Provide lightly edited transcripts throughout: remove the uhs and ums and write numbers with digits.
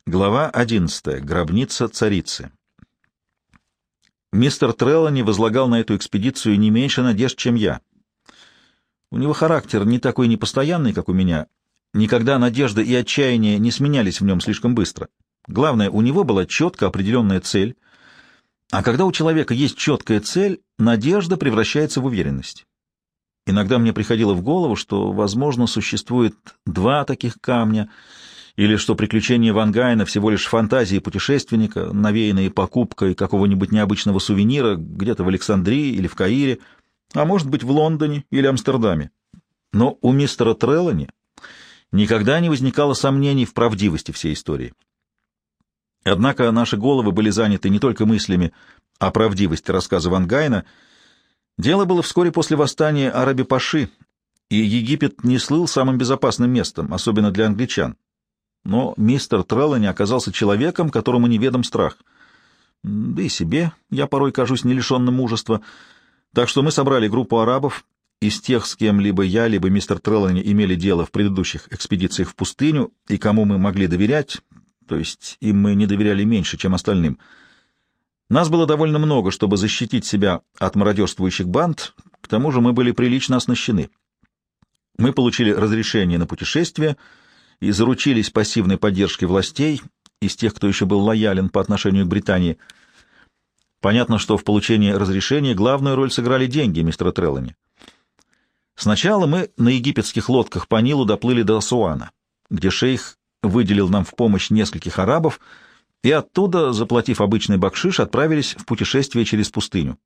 Глава 11. Гробница царицы. Мистер Треллани возлагал на эту экспедицию не меньше надежд, чем я. У него характер не такой непостоянный, как у меня. Никогда надежда и отчаяние не сменялись в нем слишком быстро. Главное, у него была четко определенная цель. А когда у человека есть четкая цель, надежда превращается в уверенность. Иногда мне приходило в голову, что, возможно, существует два таких камня, или что приключения Ван Гайна всего лишь фантазии путешественника, навеянные покупкой какого-нибудь необычного сувенира где-то в Александрии или в Каире, а может быть в Лондоне или Амстердаме. Но у мистера Треллани никогда не возникало сомнений в правдивости всей истории. Однако наши головы были заняты не только мыслями о правдивости рассказа Ван Гайна. Дело было вскоре после восстания Араби-Паши, и Египет не слыл самым безопасным местом, особенно для англичан. Но мистер Треллани оказался человеком, которому неведом страх. Да и себе я порой кажусь не лишенным мужества. Так что мы собрали группу арабов из тех, с кем либо я, либо мистер Треллани имели дело в предыдущих экспедициях в пустыню, и кому мы могли доверять, то есть им мы не доверяли меньше, чем остальным. Нас было довольно много, чтобы защитить себя от мародерствующих банд, к тому же мы были прилично оснащены. Мы получили разрешение на путешествие и заручились пассивной поддержкой властей из тех, кто еще был лоялен по отношению к Британии. Понятно, что в получении разрешения главную роль сыграли деньги мистера Треллани. Сначала мы на египетских лодках по Нилу доплыли до Асуана, где шейх выделил нам в помощь нескольких арабов, и оттуда, заплатив обычный бакшиш, отправились в путешествие через пустыню.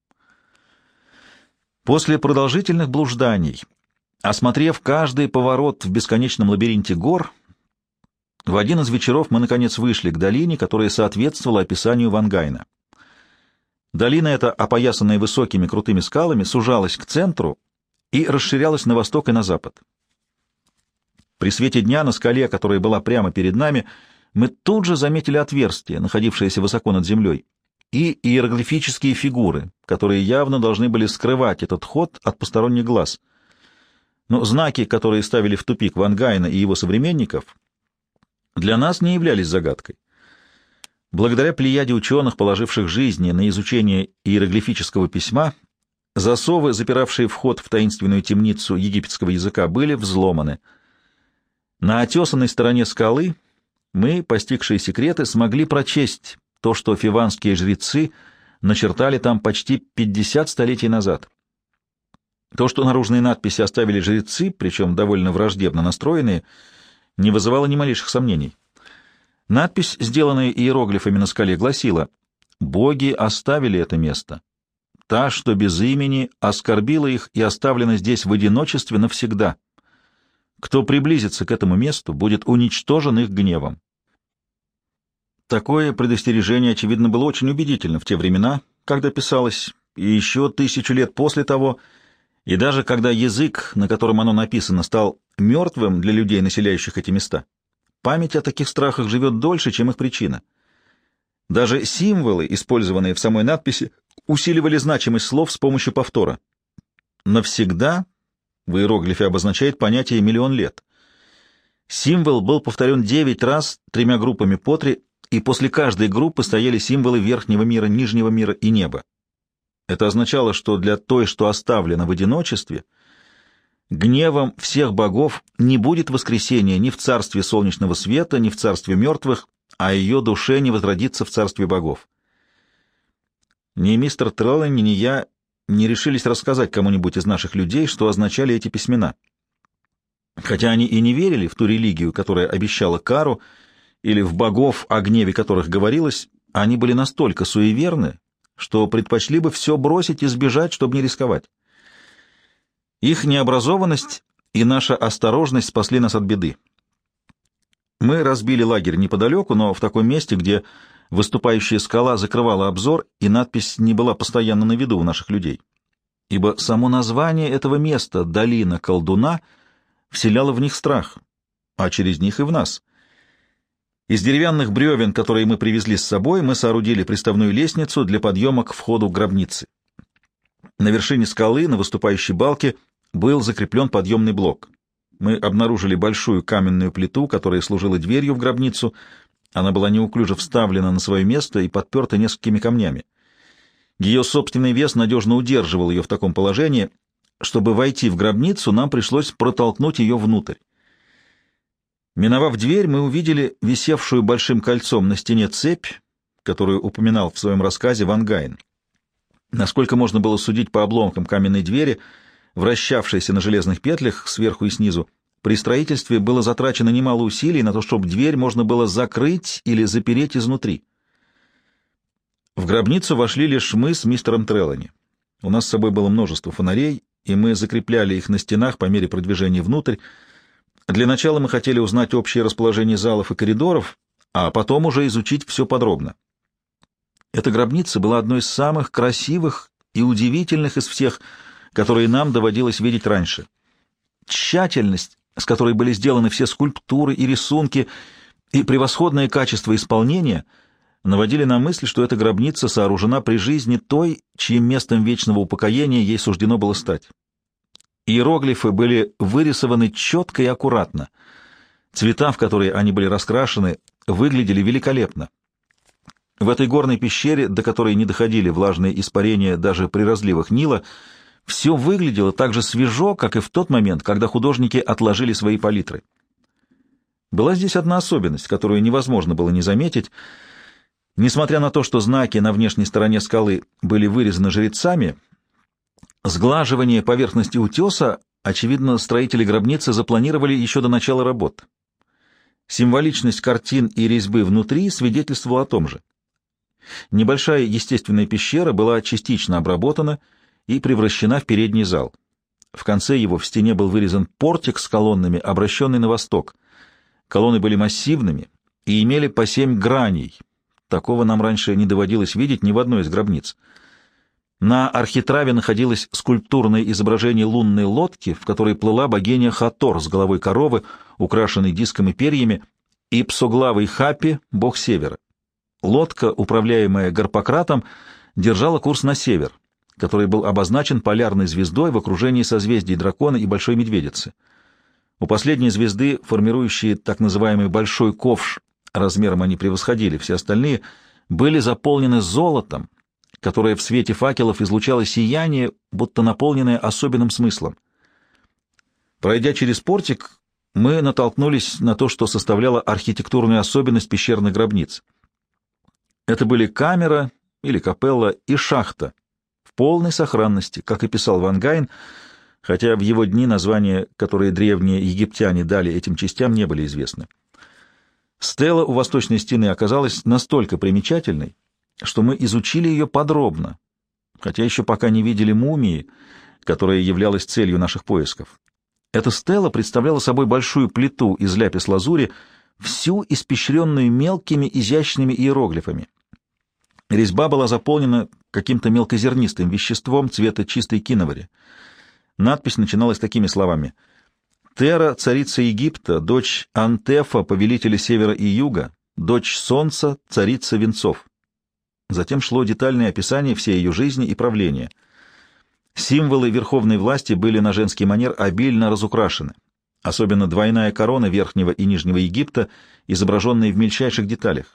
После продолжительных блужданий, осмотрев каждый поворот в бесконечном лабиринте гор, в один из вечеров мы, наконец, вышли к долине, которая соответствовала описанию Ван Гайна. Долина эта, опоясанная высокими крутыми скалами, сужалась к центру и расширялась на восток и на запад. При свете дня на скале, которая была прямо перед нами, мы тут же заметили отверстие, находившееся высоко над землей, и иероглифические фигуры, которые явно должны были скрывать этот ход от посторонних глаз. Но знаки, которые ставили в тупик Ван Гайна и его современников, для нас не являлись загадкой. Благодаря плеяде ученых, положивших жизни на изучение иероглифического письма, засовы, запиравшие вход в таинственную темницу египетского языка, были взломаны. На отесанной стороне скалы мы, постигшие секреты, смогли прочесть то, что фиванские жрецы начертали там почти 50 столетий назад. То, что наружные надписи оставили жрецы, причем довольно враждебно настроенные, не вызывало ни малейших сомнений. Надпись, сделанная иероглифами на скале, гласила: «Боги оставили это место. Та, что без имени, оскорбила их и оставлена здесь в одиночестве навсегда. Кто приблизится к этому месту, будет уничтожен их гневом». Такое предостережение, очевидно, было очень убедительно в те времена, когда писалось, и еще 1000 лет после того, и даже когда язык, на котором оно написано, стал мертвым для людей, населяющих эти места. Память о таких страхах живет дольше, чем их причина. Даже символы, использованные в самой надписи, усиливали значимость слов с помощью повтора. «Навсегда» в иероглифе обозначает понятие «миллион лет». Символ был повторен 9 раз 3 группами по 3, и после каждой группы стояли символы верхнего мира, нижнего мира и неба. Это означало, что для той, что оставлена в одиночестве, гневом всех богов не будет воскресения ни в царстве солнечного света, ни в царстве мертвых, а ее душе не возродится в царстве богов. Ни мистер Треллани, ни я не решились рассказать кому-нибудь из наших людей, что означали эти письмена. Хотя они и не верили в ту религию, которая обещала кару, или в богов, о гневе которых говорилось, они были настолько суеверны, что предпочли бы все бросить и сбежать, чтобы не рисковать. Их необразованность и наша осторожность спасли нас от беды. Мы разбили лагерь неподалеку, но в таком месте, где выступающая скала закрывала обзор, и надпись не была постоянно на виду у наших людей. Ибо само название этого места, долина колдуна, вселяло в них страх, а через них и в нас. Из деревянных бревен, которые мы привезли с собой, мы соорудили приставную лестницу для подъема к входу гробницы. На вершине скалы, на выступающей балке, был закреплен подъемный блок. Мы обнаружили большую каменную плиту, которая служила дверью в гробницу, Она была неуклюже вставлена на свое место и подперта несколькими камнями. Ее собственный вес надежно удерживал ее в таком положении. Чтобы войти в гробницу, нам пришлось протолкнуть ее внутрь. Миновав дверь, мы увидели висевшую большим кольцом на стене цепь, которую упоминал в своем рассказе Ван Гайн. Насколько можно было судить по обломкам каменной двери, вращавшейся на железных петлях сверху и снизу, при строительстве было затрачено немало усилий на то, чтобы дверь можно было закрыть или запереть изнутри. В гробницу вошли лишь мы с мистером Треллани. У нас с собой было множество фонарей, и мы закрепляли их на стенах по мере продвижения внутрь. Для начала мы хотели узнать общее расположение залов и коридоров, а потом уже изучить все подробно. Эта гробница была одной из самых красивых и удивительных из всех, которые нам доводилось видеть раньше. Тщательность, с которой были сделаны все скульптуры и рисунки, и превосходное качество исполнения наводили на мысль, что эта гробница сооружена при жизни той, чьим местом вечного упокоения ей суждено было стать. Иероглифы были вырисованы четко и аккуратно. Цвета, в которые они были раскрашены, выглядели великолепно. В этой горной пещере, до которой не доходили влажные испарения даже при разливах Нила, все выглядело так же свежо, как и в тот момент, когда художники отложили свои палитры. Была здесь одна особенность, которую невозможно было не заметить. Несмотря на то, что знаки на внешней стороне скалы были вырезаны жрецами, сглаживание поверхности утеса, очевидно, строители гробницы запланировали еще до начала работ. Символичность картин и резьбы внутри свидетельствовала о том же. Небольшая естественная пещера была частично обработана и превращена в передний зал. В конце его в стене был вырезан портик с колоннами, обращенный на восток. Колонны были массивными и имели по 7 граней. Такого нам раньше не доводилось видеть ни в одной из гробниц. На архитраве находилось скульптурное изображение лунной лодки, в которой плыла богиня Хатор с головой коровы, украшенной диском и перьями, и псоглавый Хапи, бог севера. Лодка, управляемая Гарпократом, держала курс на север, который был обозначен полярной звездой в окружении созвездий Дракона и Большой Медведицы. У последней звезды, формирующие так называемый Большой Ковш, размером они превосходили все остальные, были заполнены золотом, которое в свете факелов излучало сияние, будто наполненное особенным смыслом. Пройдя через портик, мы натолкнулись на то, что составляло архитектурную особенность пещерных гробниц. Это были камера или капелла и шахта в полной сохранности, как и писал Ван Гайн, хотя в его дни названия, которые древние египтяне дали этим частям, не были известны. Стела у восточной стены оказалась настолько примечательной, что мы изучили ее подробно, хотя еще пока не видели мумии, которая являлась целью наших поисков. Эта стела представляла собой большую плиту из ляпис-лазури, всю испещренную мелкими изящными иероглифами. Резьба была заполнена каким-то мелкозернистым веществом цвета чистой киновари. Надпись начиналась такими словами: «Тера, царица Египта, дочь Антефа, повелителя севера и юга, дочь солнца, царица венцов». Затем шло детальное описание всей ее жизни и правления. Символы верховной власти были на женский манер обильно разукрашены, особенно двойная корона Верхнего и Нижнего Египта, изображенные в мельчайших деталях.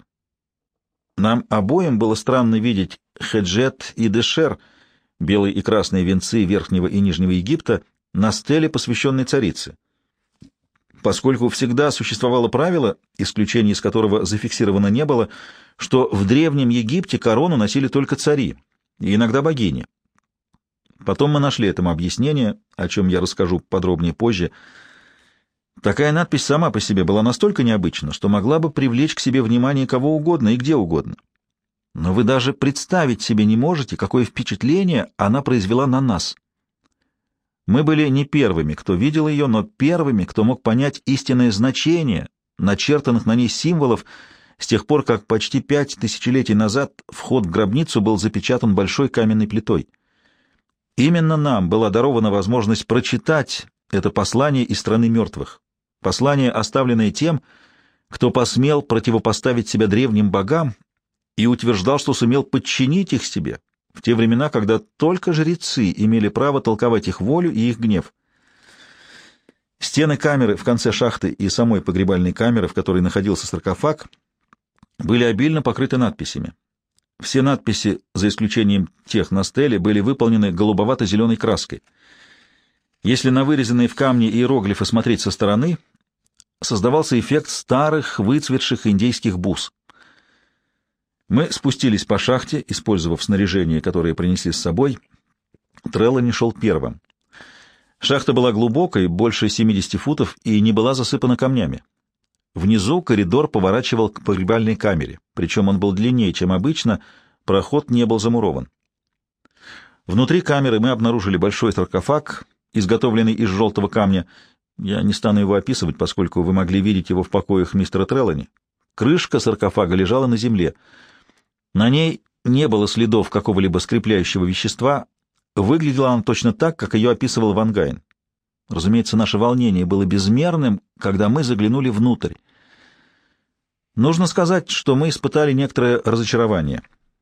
Нам обоим было странно видеть Хеджет и Дешер, белые и красные венцы Верхнего и Нижнего Египта, на стеле, посвященной царице. Поскольку всегда существовало правило, исключения из которого зафиксировано не было, что в Древнем Египте корону носили только цари, и иногда богини. Потом мы нашли этому объяснение, о чем я расскажу подробнее позже. Такая надпись сама по себе была настолько необычна, что могла бы привлечь к себе внимание кого угодно и где угодно. Но вы даже представить себе не можете, какое впечатление она произвела на нас. Мы были не первыми, кто видел ее, но первыми, кто мог понять истинное значение начертанных на ней символов с тех пор, как почти 5 тысячелетий назад вход в гробницу был запечатан большой каменной плитой. Именно нам была дарована возможность прочитать это послание из страны мертвых, послание, оставленное тем, кто посмел противопоставить себя древним богам и утверждал, что сумел подчинить их себе в те времена, когда только жрецы имели право толковать их волю и их гнев. Стены камеры в конце шахты и самой погребальной камеры, в которой находился саркофаг, были обильно покрыты надписями. Все надписи, за исключением тех на стеле, были выполнены голубовато-зеленой краской. Если на вырезанные в камне иероглифы смотреть со стороны, создавался эффект старых выцветших индейских бус. Мы спустились по шахте, использовав снаряжение, которое принесли с собой. Треллани шел первым. Шахта была глубокой, больше 70 футов, и не была засыпана камнями. Внизу коридор поворачивал к погребальной камере, причем он был длиннее, чем обычно, проход не был замурован. Внутри камеры мы обнаружили большой саркофаг, изготовленный из желтого камня. Я не стану его описывать, поскольку вы могли видеть его в покоях мистера Треллани. Крышка саркофага лежала на земле. На ней не было следов какого-либо скрепляющего вещества. Выглядела она точно так, как ее описывал Ван Гайн. Разумеется, наше волнение было безмерным, когда мы заглянули внутрь. Нужно сказать, что мы испытали некоторое разочарование.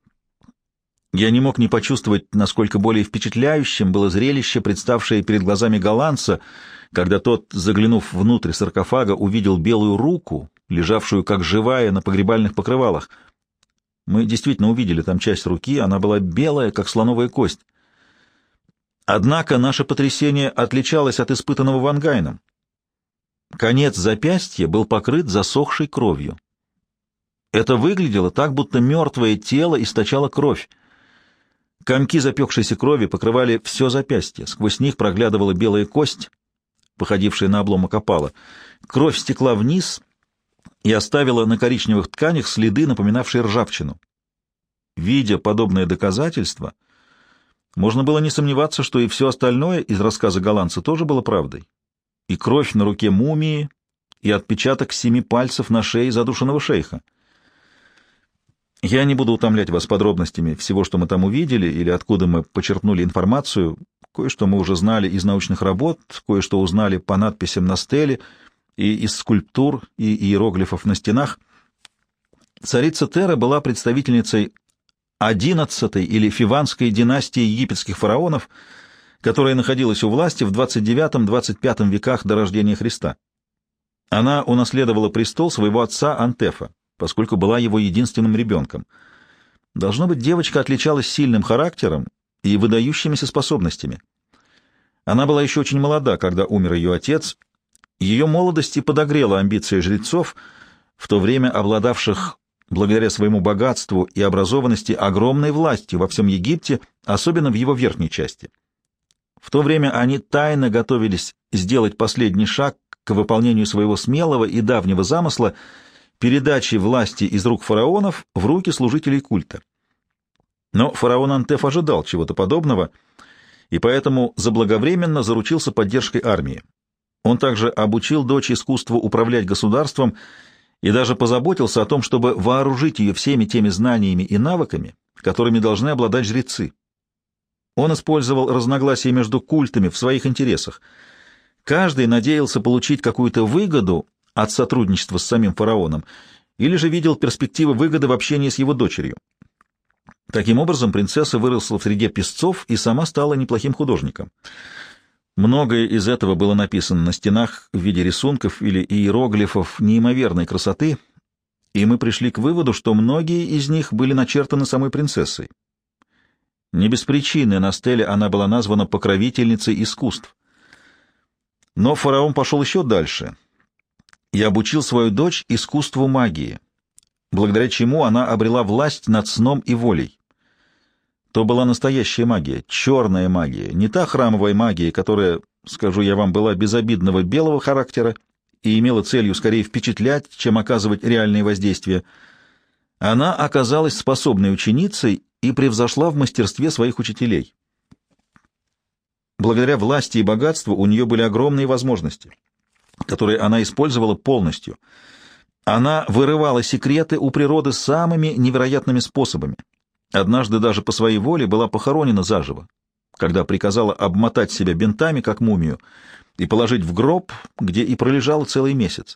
Я не мог не почувствовать, насколько более впечатляющим было зрелище, представшее перед глазами голландца, когда тот, заглянув внутрь саркофага, увидел белую руку, лежавшую как живая на погребальных покрывалах. Мы действительно увидели там часть руки, она была белая, как слоновая кость. Однако наше потрясение отличалось от испытанного Ван Гайном. Конец запястья был покрыт засохшей кровью. Это выглядело так, будто мертвое тело источало кровь. Комки запекшейся крови покрывали все запястье, сквозь них проглядывала белая кость, походившая на обломок опала. Кровь стекла вниз и оставила на коричневых тканях следы, напоминавшие ржавчину. Видя подобное доказательство, можно было не сомневаться, что и все остальное из рассказа голландца тоже было правдой. И кровь на руке мумии, и отпечаток 7 пальцев на шее задушенного шейха. Я не буду утомлять вас подробностями всего, что мы там увидели, или откуда мы почерпнули информацию. Кое-что мы уже знали из научных работ, кое-что узнали по надписям на стеле и из скульптур и иероглифов на стенах. Царица Тера была представительницей 11-й или Фиванской династии египетских фараонов, которая находилась у власти в 29-25 веках до рождения Христа. Она унаследовала престол своего отца Антефа, поскольку была его единственным ребенком. Должно быть, девочка отличалась сильным характером и выдающимися способностями. Она была еще очень молода, когда умер ее отец. Ее молодость и подогрела амбиции жрецов, в то время обладавших, благодаря своему богатству и образованности, огромной властью во всем Египте, особенно в его верхней части. В то время они тайно готовились сделать последний шаг к выполнению своего смелого и давнего замысла передачи власти из рук фараонов в руки служителей культа. Но фараон Антеф ожидал чего-то подобного, и поэтому заблаговременно заручился поддержкой армии. Он также обучил дочь искусству управлять государством и даже позаботился о том, чтобы вооружить ее всеми теми знаниями и навыками, которыми должны обладать жрецы. Он использовал разногласия между культами в своих интересах. Каждый надеялся получить какую-то выгоду от сотрудничества с самим фараоном или же видел перспективы выгоды в общении с его дочерью. Таким образом, принцесса выросла в среде песцов и сама стала неплохим художником. Многое из этого было написано на стенах в виде рисунков или иероглифов неимоверной красоты, и мы пришли к выводу, что многие из них были начертаны самой принцессой. Не без причины на стеле она была названа покровительницей искусств. Но фараон пошел еще дальше и обучил свою дочь искусству магии, благодаря чему она обрела власть над сном и волей. То была настоящая магия, черная магия, не та храмовая магия, которая, скажу я вам, была безобидного белого характера и имела целью скорее впечатлять, чем оказывать реальные воздействия. Она оказалась способной ученицей и превзошла в мастерстве своих учителей. Благодаря власти и богатству у нее были огромные возможности, которые она использовала полностью. Она вырывала секреты у природы самыми невероятными способами. Однажды даже по своей воле была похоронена заживо, когда приказала обмотать себя бинтами, как мумию, и положить в гроб, где и пролежала целый месяц.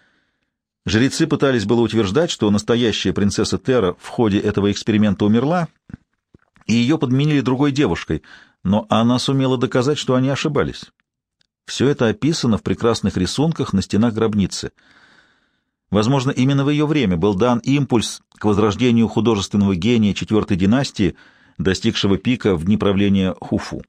Жрецы пытались было утверждать, что настоящая принцесса Тера в ходе этого эксперимента умерла, и ее подменили другой девушкой, но она сумела доказать, что они ошибались. Все это описано в прекрасных рисунках на стенах гробницы. Возможно, именно в ее время был дан импульс к возрождению художественного гения четвертой династии, достигшего пика в дни правления Хуфу.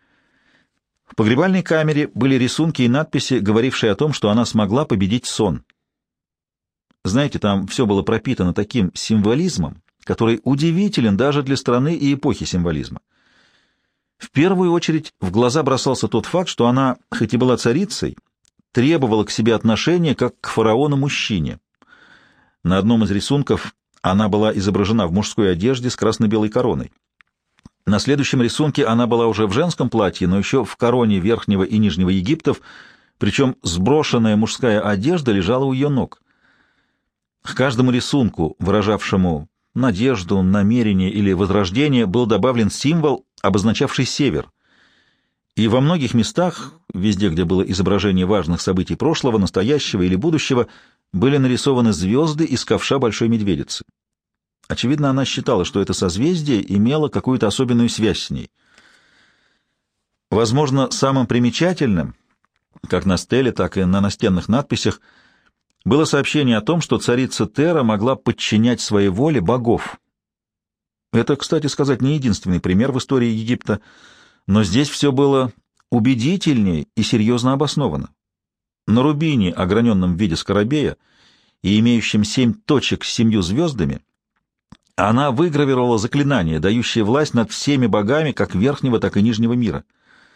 В погребальной камере были рисунки и надписи, говорившие о том, что она смогла победить сон. Знаете, там все было пропитано таким символизмом, который удивителен даже для страны и эпохи символизма. В первую очередь в глаза бросался тот факт, что она, хоть и была царицей, требовала к себе отношения как к фараону-мужчине. На одном из рисунков она была изображена в мужской одежде с красно-белой короной. На следующем рисунке она была уже в женском платье, но еще в короне Верхнего и Нижнего Египтов, причем сброшенная мужская одежда лежала у ее ног. К каждому рисунку, выражавшему надежду, намерение или возрождение, был добавлен символ, обозначавший север. И во многих местах, везде, где было изображение важных событий прошлого, настоящего или будущего, были нарисованы звезды из ковша Большой Медведицы. Очевидно, она считала, что это созвездие имело какую-то особенную связь с ней. Возможно, самым примечательным, как на стеле, так и на настенных надписях, было сообщение о том, что царица Тера могла подчинять своей воле богов. Это, кстати сказать, не единственный пример в истории Египта, но здесь все было убедительнее и серьезно обосновано. На рубине, ограненном в виде скоробея и имеющем 7 точек с 7 звездами, она выгравировала заклинание, дающее власть над всеми богами как верхнего, так и нижнего мира.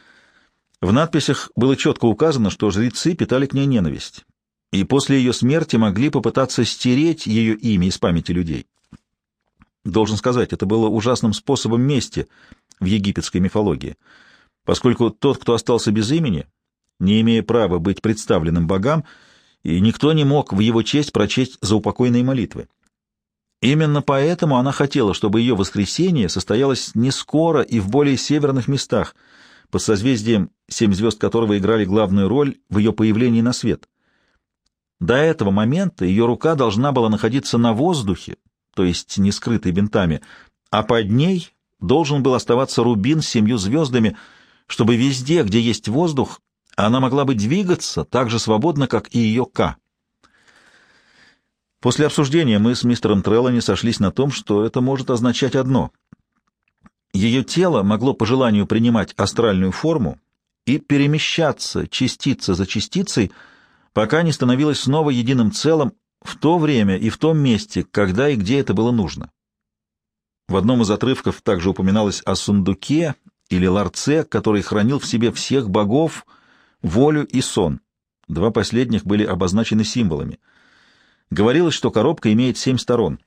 В надписях было четко указано, что жрецы питали к ней ненависть, и после ее смерти могли попытаться стереть ее имя из памяти людей. Должен сказать, это было ужасным способом мести в египетской мифологии, поскольку тот, кто остался без имени, не имея права быть представленным богам, и никто не мог в его честь прочесть заупокойные молитвы. Именно поэтому она хотела, чтобы ее воскресение состоялось не скоро и в более северных местах, под созвездием 7 звезд которого играли главную роль в ее появлении на свет. До этого момента ее рука должна была находиться на воздухе, то есть не скрытой бинтами, а под ней должен был оставаться рубин с 7 звездами, чтобы везде, где есть воздух, она могла бы двигаться так же свободно, как и ее Ка. После обсуждения мы с мистером Треллани сошлись на том, что это может означать одно. Ее тело могло по желанию принимать астральную форму и перемещаться частица за частицей, пока не становилось снова единым целым в то время и в том месте, когда и где это было нужно. В одном из отрывков также упоминалось о сундуке или ларце, который хранил в себе всех богов, волю и сон. 2 последних были обозначены символами. Говорилось, что коробка имеет 7 сторон.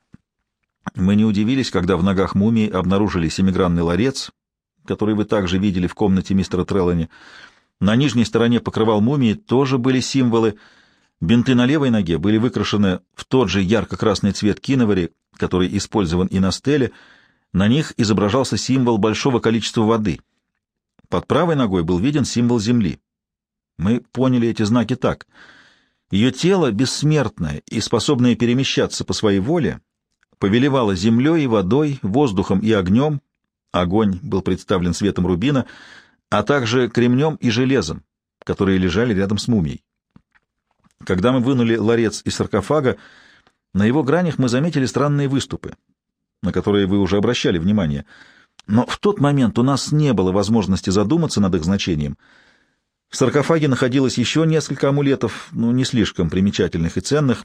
Мы не удивились, когда в ногах мумии обнаружили 7-гранный ларец, который вы также видели в комнате мистера Треллани. На нижней стороне покрывал мумии тоже были символы. Бинты на левой ноге были выкрашены в тот же ярко-красный цвет киновари, который использован и на стеле. На них изображался символ большого количества воды. Под правой ногой был виден символ земли. Мы поняли эти знаки так. Ее тело, бессмертное и способное перемещаться по своей воле, повелевало землей и водой, воздухом и огнем, огонь был представлен светом рубина, а также кремнем и железом, которые лежали рядом с мумией. Когда мы вынули ларец из саркофага, на его гранях мы заметили странные выступы, на которые вы уже обращали внимание, но в тот момент у нас не было возможности задуматься над их значением. В саркофаге находилось еще несколько амулетов, не слишком примечательных и ценных.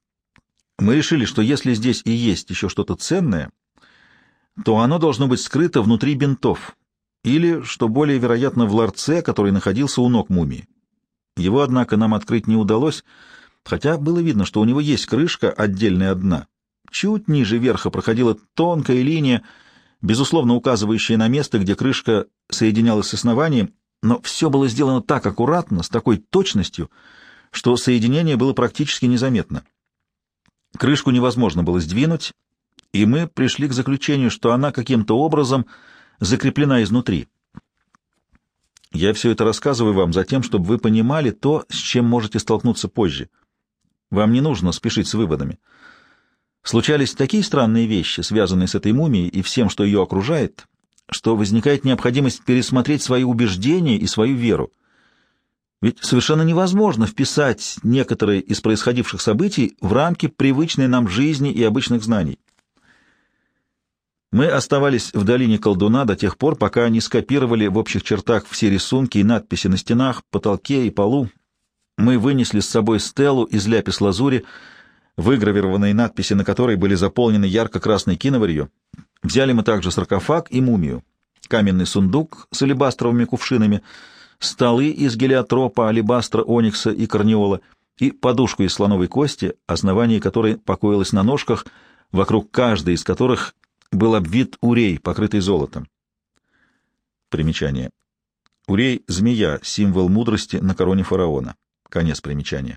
Мы решили, что если здесь и есть еще что-то ценное, то оно должно быть скрыто внутри бинтов, или, что более вероятно, в ларце, который находился у ног мумии. Его, однако, нам открыть не удалось, хотя было видно, что у него есть крышка, отдельная от дна. Чуть ниже верха проходила тонкая линия, безусловно указывающая на место, где крышка соединялась с основанием, но все было сделано так аккуратно, с такой точностью, что соединение было практически незаметно. Крышку невозможно было сдвинуть, и мы пришли к заключению, что она каким-то образом закреплена изнутри. Я все это рассказываю вам за тем, чтобы вы понимали то, с чем можете столкнуться позже. Вам не нужно спешить с выводами. Случались такие странные вещи, связанные с этой мумией и всем, что ее окружает, что возникает необходимость пересмотреть свои убеждения и свою веру. Ведь совершенно невозможно вписать некоторые из происходивших событий в рамки привычной нам жизни и обычных знаний. Мы оставались в долине колдуна до тех пор, пока не скопировали в общих чертах все рисунки и надписи на стенах, потолке и полу. Мы вынесли с собой стелу из ляпис-лазури, выгравированные надписи на которой были заполнены ярко-красной киноварью. Взяли мы также саркофаг и мумию, каменный сундук с алебастровыми кувшинами, столы из гелиотропа, алебастра, оникса и карниола и подушку из слоновой кости, основание которой покоилось на ножках, вокруг каждой из которых был обвит урей, покрытый золотом. Примечание. Урей — змея, символ мудрости на короне фараона. Конец примечания.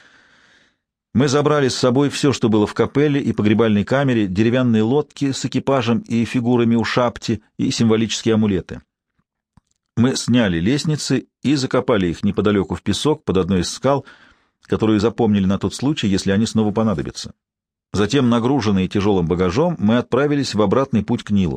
Мы забрали с собой все, что было в капелле и погребальной камере, деревянные лодки с экипажем и фигурами у шапти и символические амулеты. Мы сняли лестницы и закопали их неподалеку в песок под одной из скал, которую запомнили на тот случай, если они снова понадобятся. Затем, нагруженные тяжелым багажом, мы отправились в обратный путь к Нилу.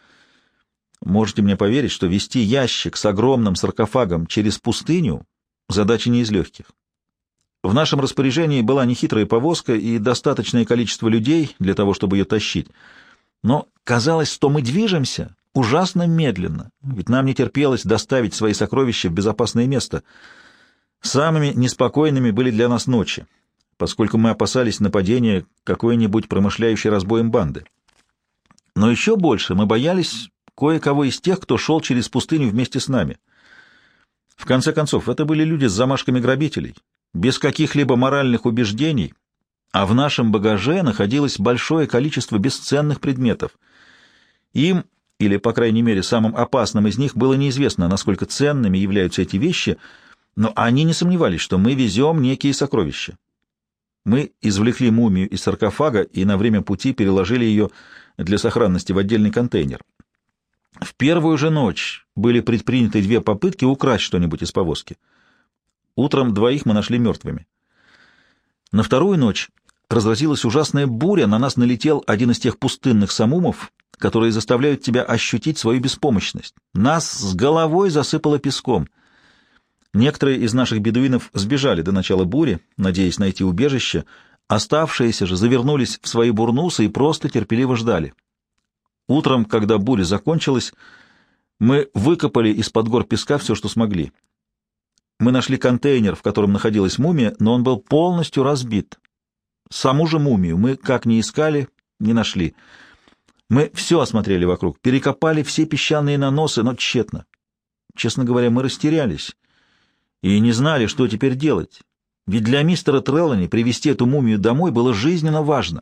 Можете мне поверить, что вести ящик с огромным саркофагом через пустыню — задача не из легких. В нашем распоряжении была нехитрая повозка и достаточное количество людей для того, чтобы ее тащить. Но казалось, что мы движемся ужасно медленно, ведь нам не терпелось доставить свои сокровища в безопасное место. Самыми неспокойными были для нас ночи, поскольку мы опасались нападения какой-нибудь промышляющей разбоем банды. Но еще больше мы боялись кое-кого из тех, кто шел через пустыню вместе с нами. В конце концов, это были люди с замашками грабителей, без каких-либо моральных убеждений, а в нашем багаже находилось большое количество бесценных предметов. Им, или, по крайней мере, самым опасным из них, было неизвестно, насколько ценными являются эти вещи, но они не сомневались, что мы везем некие сокровища. Мы извлекли мумию из саркофага и на время пути переложили ее для сохранности в отдельный контейнер. В первую же ночь были предприняты 2 попытки украсть что-нибудь из повозки. Утром 2 мы нашли мертвыми. На вторую ночь разразилась ужасная буря, на нас налетел один из тех пустынных самумов, которые заставляют тебя ощутить свою беспомощность. Нас с головой засыпало песком. Некоторые из наших бедуинов сбежали до начала бури, надеясь найти убежище, оставшиеся же завернулись в свои бурнусы и просто терпеливо ждали. Утром, когда буря закончилась, мы выкопали из-под гор песка все, что смогли. Мы нашли контейнер, в котором находилась мумия, но он был полностью разбит. Саму же мумию мы, как ни искали, не нашли. Мы все осмотрели вокруг, перекопали все песчаные наносы, но тщетно. Честно говоря, мы растерялись и не знали, что теперь делать. Ведь для мистера Треллани привезти эту мумию домой было жизненно важно.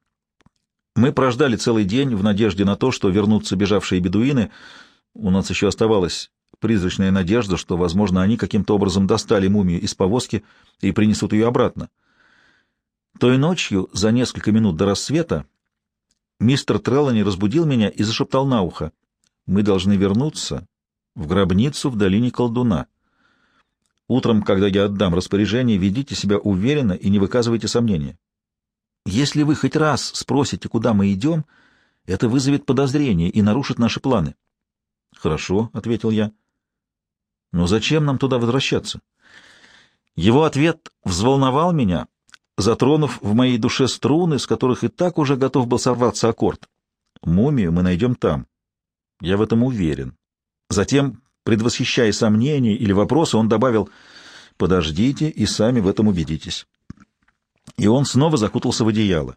Мы прождали целый день в надежде на то, что вернутся бежавшие бедуины. У нас еще оставалась призрачная надежда, что, возможно, они каким-то образом достали мумию из повозки и принесут ее обратно. Той ночью, за несколько минут до рассвета, мистер Треллани разбудил меня и зашептал на ухо: «Мы должны вернуться в гробницу в долине колдуна. Утром, когда я отдам распоряжение, ведите себя уверенно и не выказывайте сомнения. Если вы хоть раз спросите, куда мы идем, это вызовет подозрение и нарушит наши планы». «Хорошо», — ответил я. «Но зачем нам туда возвращаться?» Его ответ взволновал меня, затронув в моей душе струны, с которых и так уже готов был сорваться аккорд. «Мумию мы найдем там. Я в этом уверен». Затем, предвосхищая сомнения или вопросы, он добавил: «Подождите и сами в этом убедитесь». И он снова закутался в одеяло.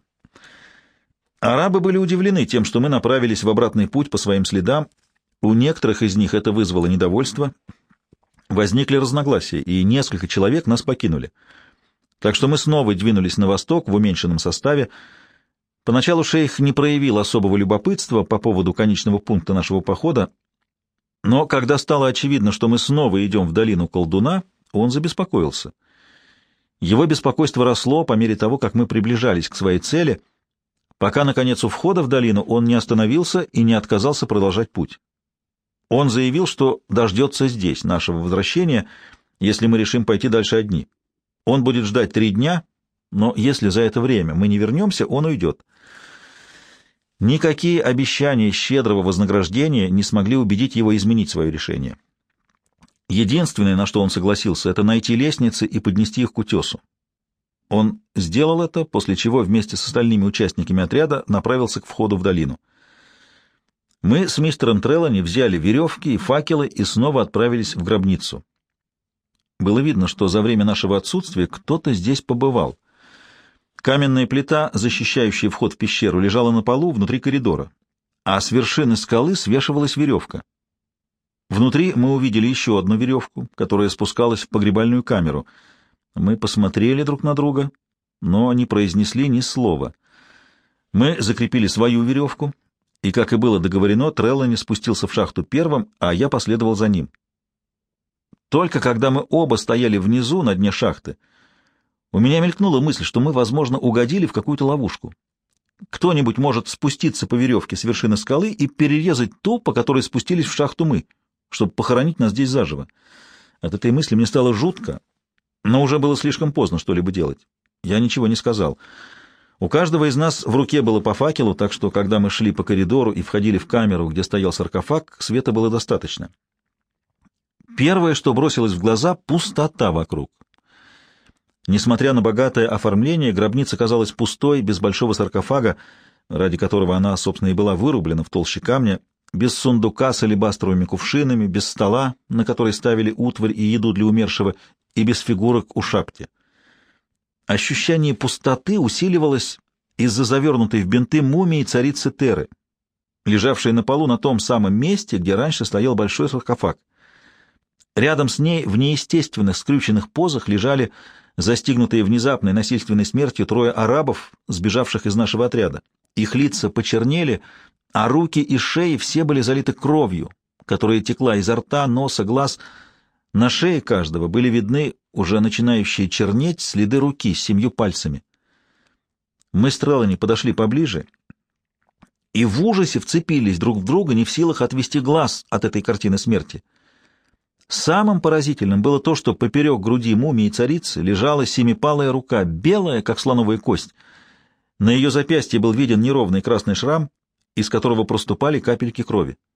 Арабы были удивлены тем, что мы направились в обратный путь по своим следам. У некоторых из них это вызвало недовольство. Возникли разногласия, и несколько человек нас покинули. Так что мы снова двинулись на восток в уменьшенном составе. Поначалу шейх не проявил особого любопытства по поводу конечного пункта нашего похода, но когда стало очевидно, что мы снова идем в долину колдуна, он забеспокоился. Его беспокойство росло по мере того, как мы приближались к своей цели, пока, наконец, у входа в долину он не остановился и не отказался продолжать путь. Он заявил, что дождется здесь нашего возвращения, если мы решим пойти дальше одни. Он будет ждать 3 дня, но если за это время мы не вернемся, он уйдет. Никакие обещания щедрого вознаграждения не смогли убедить его изменить свое решение. Единственное, на что он согласился, это найти лестницы и поднести их к утесу. Он сделал это, после чего вместе с остальными участниками отряда направился к входу в долину. Мы с мистером Треллани взяли веревки и факелы и снова отправились в гробницу. Было видно, что за время нашего отсутствия кто-то здесь побывал. Каменная плита, защищающая вход в пещеру, лежала на полу внутри коридора, а с вершины скалы свешивалась веревка. Внутри мы увидели еще одну веревку, которая спускалась в погребальную камеру. Мы посмотрели друг на друга, но не произнесли ни слова. Мы закрепили свою веревку, и, как и было договорено, Треллани спустился в шахту первым, а я последовал за ним. Только когда мы оба стояли внизу, на дне шахты, у меня мелькнула мысль, что мы, возможно, угодили в какую-то ловушку. Кто-нибудь может спуститься по веревке с вершины скалы и перерезать ту, по которой спустились в шахту мы, чтобы похоронить нас здесь заживо. От этой мысли мне стало жутко, но уже было слишком поздно что-либо делать. Я ничего не сказал. У каждого из нас в руке было по факелу, так что, когда мы шли по коридору и входили в камеру, где стоял саркофаг, света было достаточно. Первое, что бросилось в глаза — пустота вокруг. Несмотря на богатое оформление, гробница казалась пустой, без большого саркофага, ради которого она, собственно, и была вырублена в толще камня, без сундука с алебастровыми кувшинами, без стола, на который ставили утварь и еду для умершего, и без фигурок у шапки. Ощущение пустоты усиливалось из-за завернутой в бинты мумии царицы Теры, лежавшей на полу на том самом месте, где раньше стоял большой саркофаг. Рядом с ней в неестественных скрюченных позах лежали застигнутые внезапной насильственной смертью трое арабов, сбежавших из нашего отряда. Их лица почернели, а руки и шеи все были залиты кровью, которая текла изо рта, носа, глаз. На шее каждого были видны уже начинающие чернеть следы руки с 7 пальцами. Мы с Треллани подошли поближе и в ужасе вцепились друг в друга, не в силах отвести глаз от этой картины смерти. Самым поразительным было то, что поперек груди мумии царицы лежала семипалая рука, белая, как слоновая кость. На ее запястье был виден неровный красный шрам, из которого проступали капельки крови.